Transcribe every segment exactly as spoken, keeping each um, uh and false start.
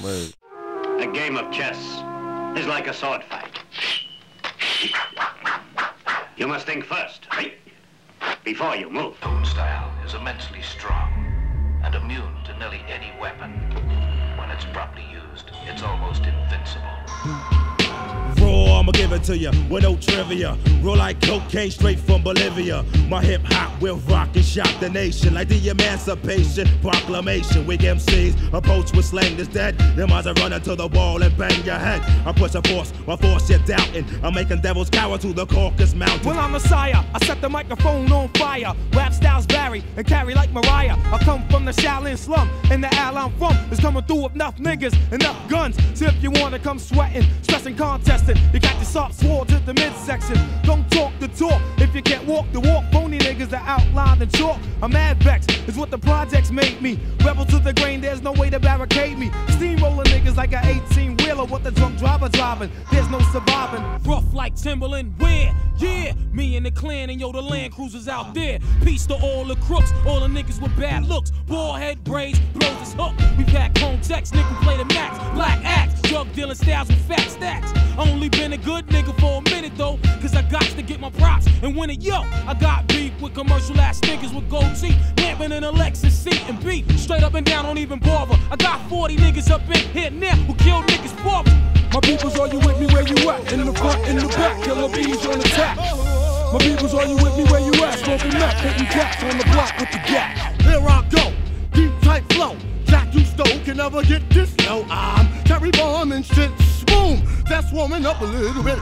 Word. A game of chess is like a sword fight. You must think first, right? Before you move. Own style is immensely strong and immune to nearly any weapon. When it's properly used, it's almost invincible. Raw, I'ma give it to you with no trivia. Roll like cocaine straight from Bolivia. My hip hop will rock and shock the nation like the Emancipation Proclamation. Weak M Cs approach with slang that's dead. Them eyes are running to the wall and bang your head. I push a force, my force you're doubting. I'm making devils cower to the Caucasus Mountains. Well, I'm Messiah. I set the microphone on fire. Rap styles vary and carry like Mariah. I come from the Shaolin slum, and the alley I'm from is coming through with enough niggas, enough guns. So if you wanna come sweating, stressing, contesting, you got your soft sword to the midsection. Don't talk the talk if you can't walk the walk. Phony niggas are outlined in chalk. I'm mad vexed, is what the projects made me. Rebel to the grain, there's no way to barricade me. Steamroller niggas like an eighteen wheeler with the drunk driver driving. There's no surviving. Rough like Timberland, where? Yeah, me and the clan and yo, the Land Cruisers out there. Peace to all the crooks, all the niggas with bad looks. Bald head braids, blows his hook. We pack home text, nigga play the max. Black axe, drug dealing styles with fat stacks. Only been a good nigga for a minute though, cause I got to get my props and win it. Yo, I got beef with commercial ass niggas with gold teeth, lamping in a Lexus seat and beat straight up and down, don't even bother. I got forty niggas up in here now who kill niggas for me. My peoples, are you with me where you at? In the front, in the back, killer bees on attack. My peoples, are you with me where you at? Smoking nut, hitting cats on the block with the gap. Here I go, deep tight flow. Jack you stole can never get this. No, I'm Terry Bomb and shit. Boom, that's warming up a little bit.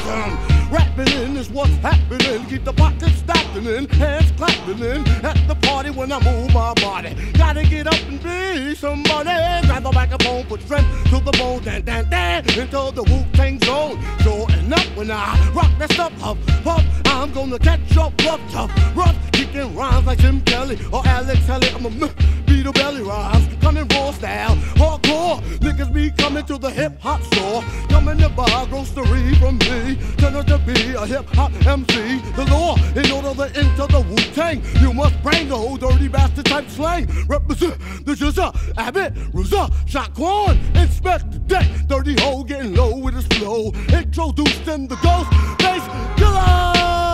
Rapping in is what's happening. Keep the pockets stacking in, hands clapping in. At the party when I move my body. Gotta get up and be somebody. Grab the microphone, put strength to the bone. Dan, dan, dan, into the Wu-Tang zone. Sure enough, when I rock that stuff, huff, puff, I'm gonna catch up, rough, tough, rough. Kicking rhymes like Jim Kelly or Alex Haley. I'm a beat a belly rhymes, coming raw style, hardcore. Niggas be coming to the hip hop store. Coming to buy grocery from me. Turn out to be a hip hop M C. The law, in order to enter the Wu-Tang, you must bring the whole dirty bastard type slang. Represent the Jizza, Abbott, Ruza, Shaquan, Inspect the deck. Dirty hoe getting low with his flow. Introduced in the ghost bass killer.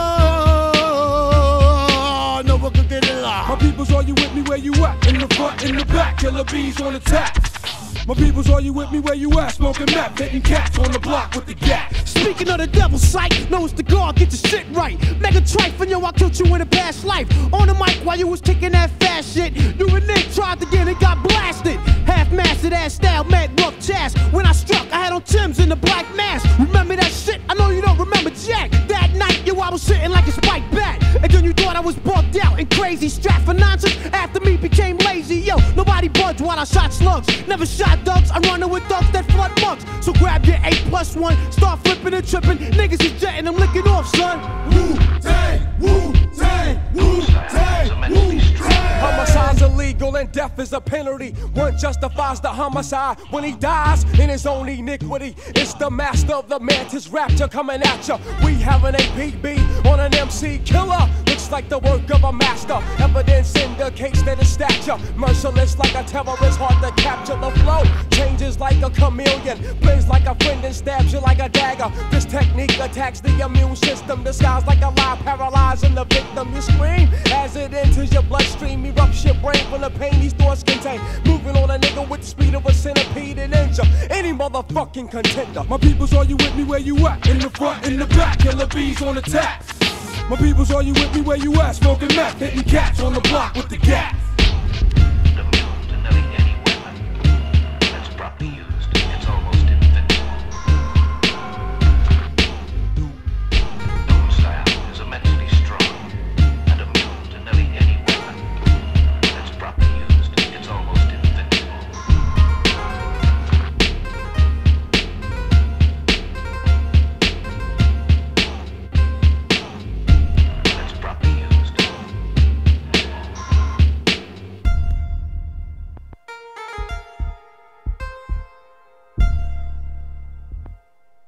No one could get it live. My peoples, are you with me where you at? In the front, in the back, killer bees on attack. My peoples, are you with me where you at? Smoking meth, hitting cats on the block with the gap. Speaking of the devil's sight, know it's the guard, get your shit right. Mega trife, and yo, I killed you in a past life. On the mic while you was kicking that fast shit. You and Nick tried to get it, got blasted. Half-mastered ass style, mad rough chast. When I struck, I had on Tim's in the black mask. Remember that shit? I know you don't remember Jack. That night, yo, I was sitting like a spiked bat. And then you thought I was bugged out and crazy. Strapped for nonsense, after me became lazy. Yo, nobody budged while I shot slugs. Never shot ducks, I'm running with ducks that flood mugs. So grab your eight plus one, start flipping and tripping. Niggas is jetting, I'm licking off, son. Wu-Tang, Wu-Tang, Wu-Tang, Wu-Tang. Homicide's illegal and death is a penalty. One justifies the homicide when he dies in his own iniquity. It's the master of the mantis rapture coming at ya. We have an A P B on an M C killer. Looks like the work of a master. Evidence indicates that his stature merciless like a terrorist, hard to capture. The flow changes like a chameleon, plays like a friend and stabs you like a dagger. This technique attacks the immune system, disguised like a lie, paralyzing the victim. You scream as it enters your bloodstream, erupts your brain from the pain these thoughts contain. Moving on a nigga with the speed of a centipede and injure any motherfucking contender. My peoples, are you with me where you at? In the front, in the back, killer bees on attack. My peoples, are you with me where you at? Smoking meth, hitting cats on the block with the gap.